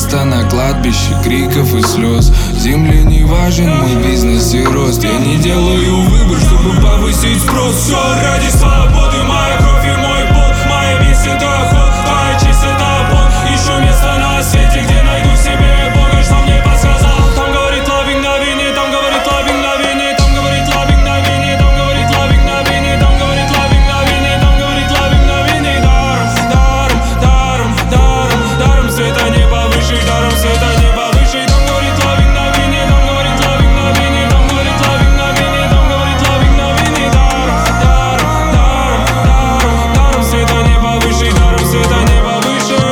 место на кладбище криков и слез. Земле не важен мой бизнес и рост. Я не делаю выбор, чтобы повысить спрос. Все ради свободы, моя кровь и мой пол. Моя месть — это охот, твоя честь — это пол. Ищу место на свете, где найду себе Бога, что мне подсказал. Там говорит лавинг на вине, там говорит лавинг на вине, там говорит лавинг на вине, там говорит лавинг на вине, там говорит лавинг на вине, там говорит лавинг на вине. Даром, даром, даром, даром, даром света неба выше, даром света неба выше. Там говорит лавинг на вине, там говорит лавинг на вине, там говорит лавинг на вине, там говорит лавинг на вине. Даром, даром, даром, даром, даром света неба выше, даром света неба выше.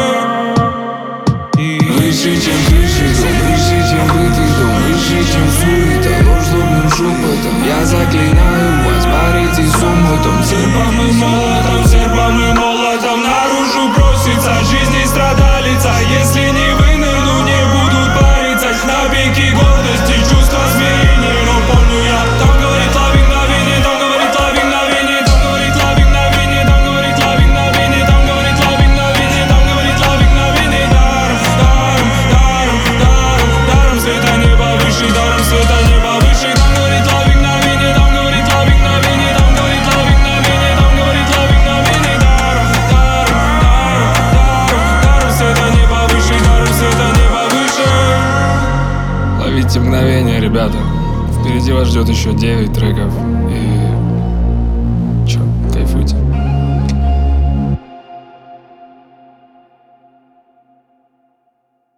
Выше, чем крыши, дом, выше, чем бытый дом, выше, чем суета, ложь злобным шепотом. Я заклинаю вас, борите с умутом. Серпом и молотом наружу просится жизнь и страдалица. Если не вынырну, не будут париться. На пике гордости, чувства смирения. Но помню я, там говорит лавинг на вине, там говорит лавинг на вине, там говорит лавинг на вине, там говорит лавинг на вине, там говорит лавинг на вине, там говорит лавинг на вине. Даром, даром, даром, даром, даром света неба выше, даром света неба выше. Там говорит лавинг на вине, там говорит лавинг на вине, там говорит лавинг на вине, там говорит лавинг на вине. Даром, даром, даром, даром, даром света неба выше, даром света неба выше. Ловите мгновение, ребята. Впереди вас ждет еще 9 треков. И чё, кайфуйте.